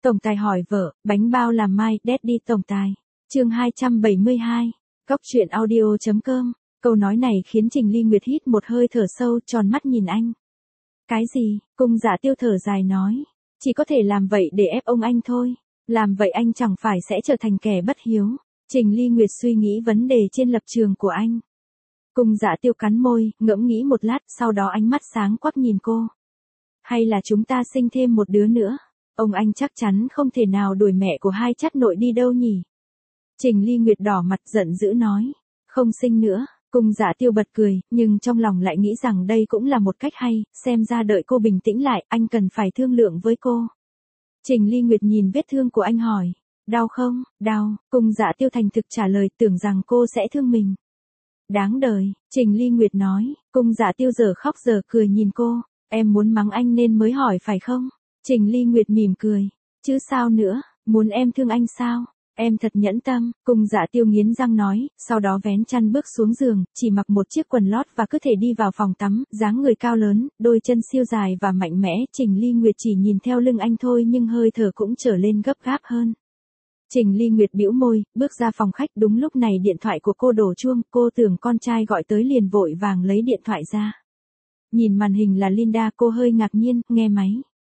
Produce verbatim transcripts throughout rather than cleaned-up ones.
Tổng tài hỏi vợ, bánh bao làm mai, Daddy tổng tài. Chương hai trăm bảy mươi hai. Góc truyện audio chấm com. Câu nói này khiến Trình Ly Nguyệt hít một hơi thở sâu, tròn mắt nhìn anh. Cái gì? Cung Dạ Tiêu thở dài nói, chỉ có thể làm vậy để ép ông anh thôi. Làm vậy anh chẳng phải sẽ trở thành kẻ bất hiếu. Trình Ly Nguyệt suy nghĩ vấn đề trên lập trường của anh. Cung Dạ Tiêu cắn môi, ngẫm nghĩ một lát, sau đó ánh mắt sáng quắc nhìn cô. Hay là chúng ta sinh thêm một đứa nữa? Ông anh chắc chắn không thể nào đuổi mẹ của hai chắt nội đi đâu nhỉ? Trình Ly Nguyệt đỏ mặt giận dữ nói, không sinh nữa. Cung Dạ Tiêu bật cười, nhưng trong lòng lại nghĩ rằng đây cũng là một cách hay, xem ra đợi cô bình tĩnh lại, anh cần phải thương lượng với cô. Trình Ly Nguyệt nhìn vết thương của anh hỏi, đau không? Đau. Cung Dạ Tiêu thành thực trả lời, tưởng rằng cô sẽ thương mình. Đáng đời, Trình Ly Nguyệt nói. Cung Dạ Tiêu giờ khóc giờ cười nhìn cô, em muốn mắng anh nên mới hỏi phải không? Trình Ly Nguyệt mỉm cười, chứ sao nữa, muốn em thương anh sao? Em thật nhẫn tâm. Cung Dạ Tiêu nghiến răng nói, sau đó vén chăn bước xuống giường, chỉ mặc một chiếc quần lót và cứ thể đi vào phòng tắm, dáng người cao lớn, đôi chân siêu dài và mạnh mẽ. Trình Ly Nguyệt chỉ nhìn theo lưng anh thôi nhưng hơi thở cũng trở lên gấp gáp hơn. Trình Ly Nguyệt bĩu môi, bước ra phòng khách, đúng lúc này điện thoại của cô đổ chuông, cô tưởng con trai gọi tới liền vội vàng lấy điện thoại ra. Nhìn màn hình là Linda, cô hơi ngạc nhiên, nghe máy.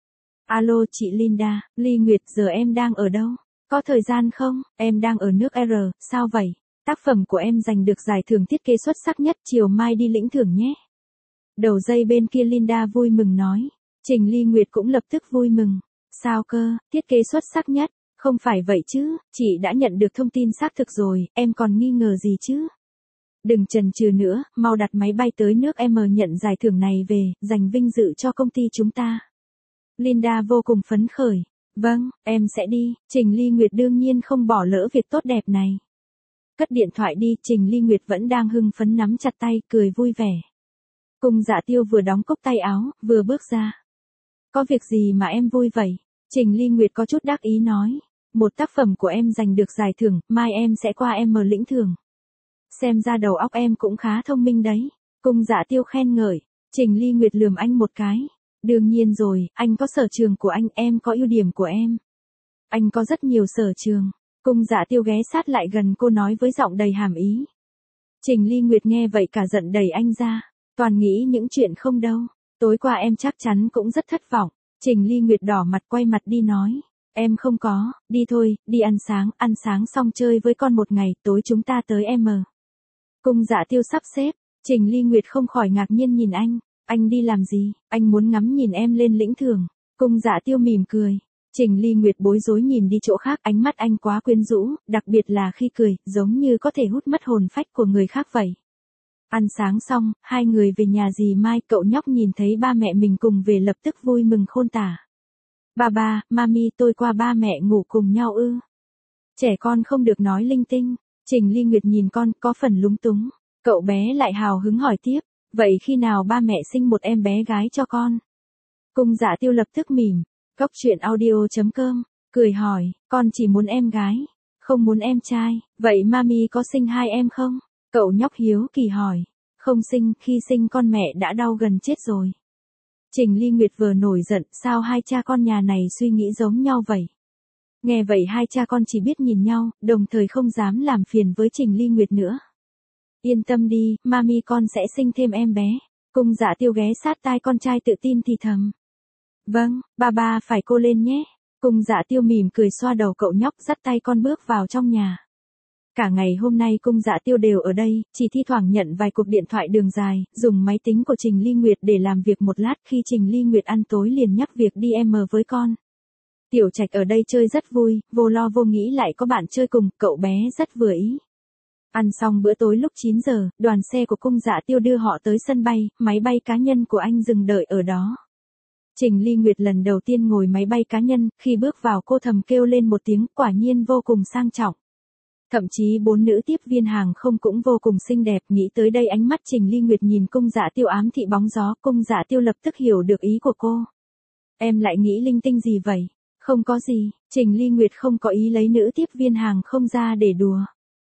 Alo chị Linda, Ly Nguyệt, giờ em đang ở đâu? Có thời gian không? Em đang ở nước R, sao vậy? Tác phẩm của em giành được giải thưởng thiết kế xuất sắc nhất, chiều mai đi lĩnh thưởng nhé. Đầu dây bên kia Linda vui mừng nói. Trình Ly Nguyệt cũng lập tức vui mừng. Sao cơ, thiết kế xuất sắc nhất? Không phải vậy chứ, chị đã nhận được thông tin xác thực rồi, em còn nghi ngờ gì chứ? Đừng chần chừ nữa, mau đặt máy bay tới nước M nhận giải thưởng này về, giành vinh dự cho công ty chúng ta. Linda vô cùng phấn khởi. Vâng, em sẽ đi. Trình Ly Nguyệt đương nhiên không bỏ lỡ việc tốt đẹp này. Cất điện thoại đi, Trình Ly Nguyệt vẫn đang hưng phấn nắm chặt tay, cười vui vẻ. Cung Dạ Tiêu vừa đóng cúc tay áo, vừa bước ra. Có việc gì mà em vui vậy? Trình Ly Nguyệt có chút đắc ý nói. Một tác phẩm của em giành được giải thưởng, mai em sẽ qua em mở lĩnh thưởng. Xem ra đầu óc em cũng khá thông minh đấy. Cung Dạ Tiêu khen ngợi. Trình Ly Nguyệt lườm anh một cái. Đương nhiên rồi, anh có sở trường của anh, em có ưu điểm của em. Anh có rất nhiều sở trường. Cung Dạ Tiêu ghé sát lại gần cô nói với giọng đầy hàm ý. Trình Ly Nguyệt nghe vậy cả giận đẩy anh ra. Toàn nghĩ những chuyện không đâu. Tối qua em chắc chắn cũng rất thất vọng. Trình Ly Nguyệt đỏ mặt quay mặt đi nói. Em không có, đi thôi, đi ăn sáng, ăn sáng xong chơi với con một ngày, tối chúng ta tới M. Cung Dạ Tiêu sắp xếp. Trình Ly Nguyệt không khỏi ngạc nhiên nhìn anh. Anh đi làm gì? Anh muốn ngắm nhìn em lên lĩnh thưởng. Cung Dạ Tiêu mỉm cười. Trình Ly Nguyệt bối rối nhìn đi chỗ khác, ánh mắt anh quá quyến rũ, đặc biệt là khi cười, giống như có thể hút mất hồn phách của người khác vậy. Ăn sáng xong, hai người về nhà dì Mai, cậu nhóc nhìn thấy ba mẹ mình cùng về lập tức vui mừng khôn tả. Ba ba, mami, tôi qua ba mẹ ngủ cùng nhau ư? Trẻ con không được nói linh tinh. Trình Ly Nguyệt nhìn con, có phần lúng túng. Cậu bé lại hào hứng hỏi tiếp. Vậy khi nào ba mẹ sinh một em bé gái cho con? Cung Dạ Tiêu lập tức mỉm. Góc truyện audio chấm com. Cười hỏi, con chỉ muốn em gái. Không muốn em trai. Vậy mami có sinh hai em không? Cậu nhóc hiếu kỳ hỏi. Không sinh, khi sinh con mẹ đã đau gần chết rồi. Trình Ly Nguyệt vừa nổi giận, sao hai cha con nhà này suy nghĩ giống nhau vậy? Nghe vậy hai cha con chỉ biết nhìn nhau, đồng thời không dám làm phiền với Trình Ly Nguyệt nữa. Yên tâm đi, mami con sẽ sinh thêm em bé. Cung Dạ Tiêu ghé sát tai con trai tự tin thì thầm. Vâng, ba ba phải cô lên nhé. Cung Dạ Tiêu mỉm cười xoa đầu cậu nhóc, dắt tay con bước vào trong nhà. Cả ngày hôm nay Cung Dạ Tiêu đều ở đây, chỉ thi thoảng nhận vài cuộc điện thoại đường dài, dùng máy tính của Trình Ly Nguyệt để làm việc một lát, khi Trình Ly Nguyệt ăn tối liền nhắc việc đi M với con. Tiểu Trạch ở đây chơi rất vui, vô lo vô nghĩ lại có bạn chơi cùng, cậu bé rất vừa ý. Ăn xong bữa tối lúc chín giờ, đoàn xe của Cung Dạ Tiêu đưa họ tới sân bay, máy bay cá nhân của anh dừng đợi ở đó. Trình Ly Nguyệt lần đầu tiên ngồi máy bay cá nhân, khi bước vào cô thầm kêu lên một tiếng, quả nhiên vô cùng sang trọng. Thậm chí bốn nữ tiếp viên hàng không cũng vô cùng xinh đẹp, nghĩ tới đây ánh mắt Trình Ly Nguyệt nhìn Cung Dạ Tiêu ám thị bóng gió, Cung Dạ Tiêu lập tức hiểu được ý của cô. Em lại nghĩ linh tinh gì vậy? Không có gì, Trình Ly Nguyệt không có ý lấy nữ tiếp viên hàng không ra để đùa.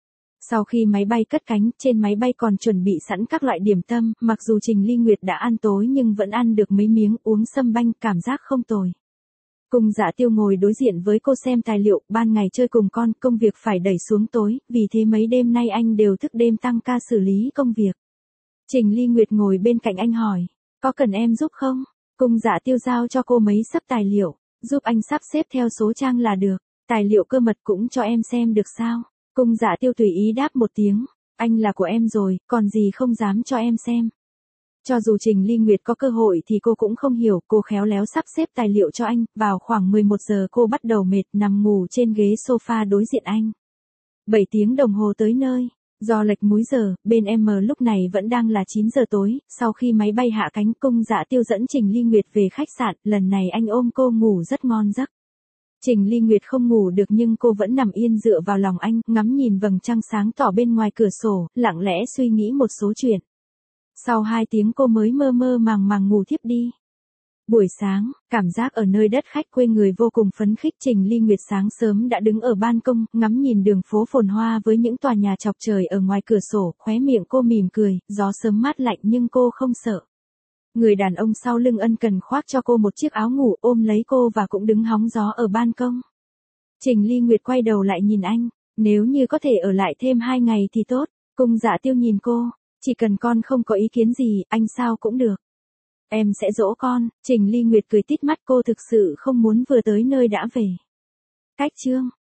Sau khi máy bay cất cánh, trên máy bay còn chuẩn bị sẵn các loại điểm tâm, mặc dù Trình Ly Nguyệt đã ăn tối nhưng vẫn ăn được mấy miếng, uống sâm banh, cảm giác không tồi. Cung Dạ Tiêu ngồi đối diện với cô xem tài liệu, ban ngày chơi cùng con, công việc phải đẩy xuống tối, vì thế mấy đêm nay anh đều thức đêm tăng ca xử lý công việc. Trình Ly Nguyệt ngồi bên cạnh anh hỏi, có cần em giúp không? Cung Dạ Tiêu giao cho cô mấy sấp tài liệu, giúp anh sắp xếp theo số trang là được, tài liệu cơ mật cũng cho em xem được sao? Cung Dạ Tiêu tùy ý đáp một tiếng, anh là của em rồi, còn gì không dám cho em xem. Cho dù Trình Ly Nguyệt có cơ hội thì cô cũng không hiểu, cô khéo léo sắp xếp tài liệu cho anh, vào khoảng mười một giờ cô bắt đầu mệt nằm ngủ trên ghế sofa đối diện anh. bảy tiếng đồng hồ tới nơi, do lệch múi giờ, bên em lúc này vẫn đang là chín giờ tối, sau khi máy bay hạ cánh Cung Dạ Tiêu dẫn Trình Ly Nguyệt về khách sạn, lần này anh ôm cô ngủ rất ngon giấc. Trình Ly Nguyệt không ngủ được nhưng cô vẫn nằm yên dựa vào lòng anh, ngắm nhìn vầng trăng sáng tỏ bên ngoài cửa sổ, lặng lẽ suy nghĩ một số chuyện. Sau hai tiếng cô mới mơ mơ màng màng ngủ thiếp đi. Buổi sáng, cảm giác ở nơi đất khách quê người vô cùng phấn khích. Trình Ly Nguyệt sáng sớm đã đứng ở ban công, ngắm nhìn đường phố phồn hoa với những tòa nhà chọc trời ở ngoài cửa sổ, khóe miệng cô mỉm cười, gió sớm mát lạnh nhưng cô không sợ. Người đàn ông sau lưng ân cần khoác cho cô một chiếc áo ngủ, ôm lấy cô và cũng đứng hóng gió ở ban công. Trình Ly Nguyệt quay đầu lại nhìn anh, nếu như có thể ở lại thêm hai ngày thì tốt. Cung Dạ Tiêu nhìn cô, chỉ cần con không có ý kiến gì, anh sao cũng được. Em sẽ dỗ con. Trình Ly Nguyệt cười tít mắt, cô thực sự không muốn vừa tới nơi đã về. Cách chương